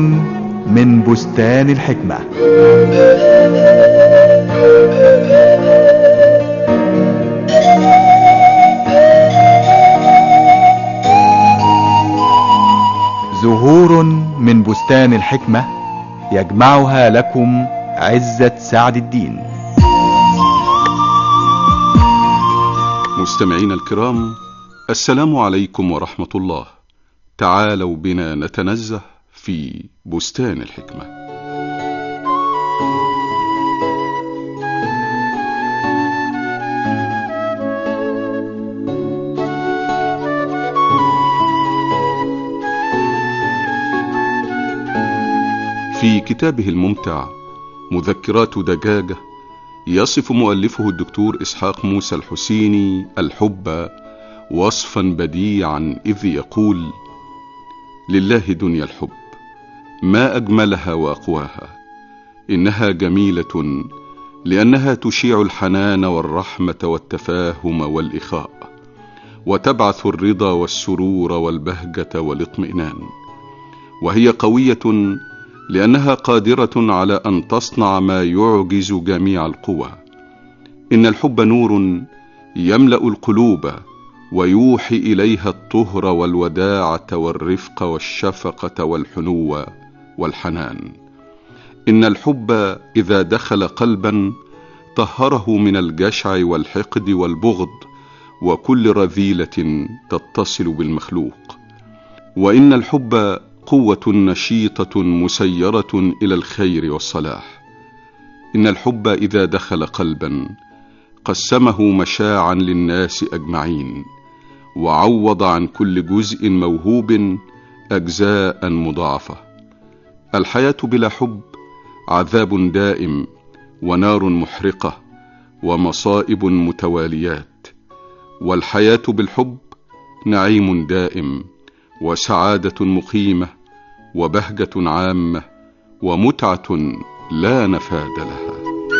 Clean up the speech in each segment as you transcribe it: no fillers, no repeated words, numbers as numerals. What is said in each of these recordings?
من بستان الحكمة. زهور من بستان الحكمة يجمعها لكم عزة سعد الدين. مستمعينا الكرام، السلام عليكم ورحمة الله. تعالوا بنا نتنزه في بستان الحكمة. في كتابه الممتع مذكرات دجاجة يصف مؤلفه الدكتور إسحاق موسى الحسيني الحب وصفا بديعا إذ يقول: لله دنيا الحب ما أجملها وأقواها، إنها جميلة لأنها تشيع الحنان والرحمة والتفاهم والإخاء، وتبعث الرضا والسرور والبهجة والاطمئنان، وهي قوية لأنها قادرة على أن تصنع ما يعجز جميع القوى. إن الحب نور يملأ القلوب ويوحي إليها الطهر والوداعة والرفق والشفقة والحنو والحنان. إن الحب إذا دخل قلبا طهره من الجشع والحقد والبغض وكل رذيلة تتصل بالمخلوق. وإن الحب قوة نشيطة مسيرة إلى الخير والصلاح. إن الحب إذا دخل قلبا قسمه مشاعا للناس أجمعين، وعوض عن كل جزء موهوب أجزاء مضاعفة. الحياة بلا حب عذاب دائم ونار محرقة ومصائب متواليات، والحياة بالحب نعيم دائم وسعادة مقيمة وبهجة عامة ومتعة لا نفاد لها.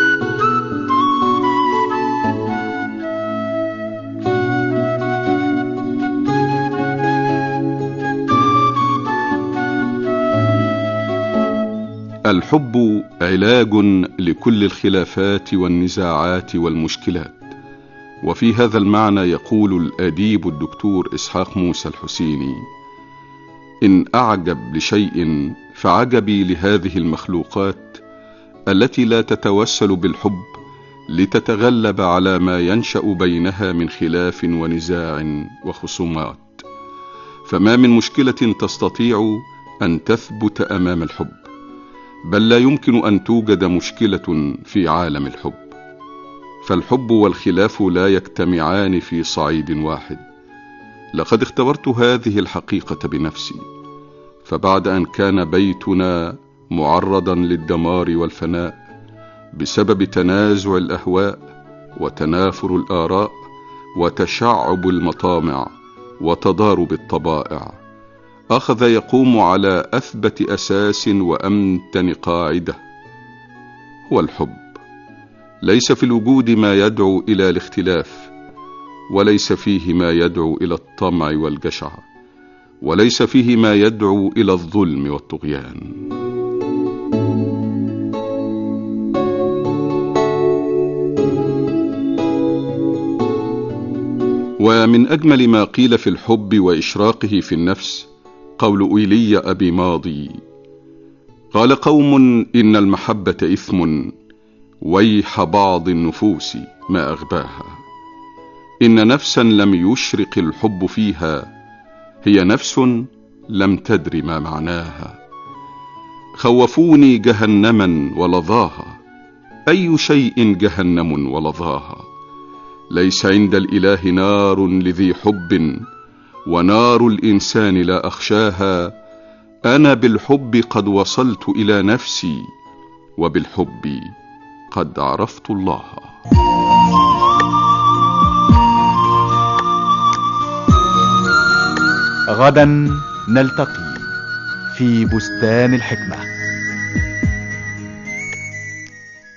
الحب علاج لكل الخلافات والنزاعات والمشكلات. وفي هذا المعنى يقول الأديب الدكتور إسحاق موسى الحسيني: إن أعجب لشيء فعجبي لهذه المخلوقات التي لا تتوسل بالحب لتتغلب على ما ينشأ بينها من خلاف ونزاع وخصومات. فما من مشكلة تستطيع أن تثبت أمام الحب، بل لا يمكن أن توجد مشكلة في عالم الحب. فالحب والخلاف لا يجتمعان في صعيد واحد. لقد اختبرت هذه الحقيقة بنفسي، فبعد أن كان بيتنا معرضا للدمار والفناء بسبب تنازع الأهواء وتنافر الآراء وتشعب المطامع وتضارب الطبائع، أخذ يقوم على أثبت أساس وأمتن قاعدة، هو الحب. ليس في الوجود ما يدعو إلى الاختلاف، وليس فيه ما يدعو إلى الطمع والجشع، وليس فيه ما يدعو إلى الظلم والطغيان. ومن أجمل ما قيل في الحب وإشراقه في النفس قول إيليا أبي ماضي: قال قوم إن المحبة إثم، ويح بعض النفوس ما أغباها. إن نفسا لم يشرق الحب فيها هي نفس لم تدر ما معناها. خوفوني جهنما ولظاها، أي شيء جهنم ولظاها. ليس عند الإله نار لذي حب، ونار الإنسان لا أخشاها. أنا بالحب قد وصلت إلى نفسي، وبالحب قد عرفت الله. غدا نلتقي في بستان الحكمة.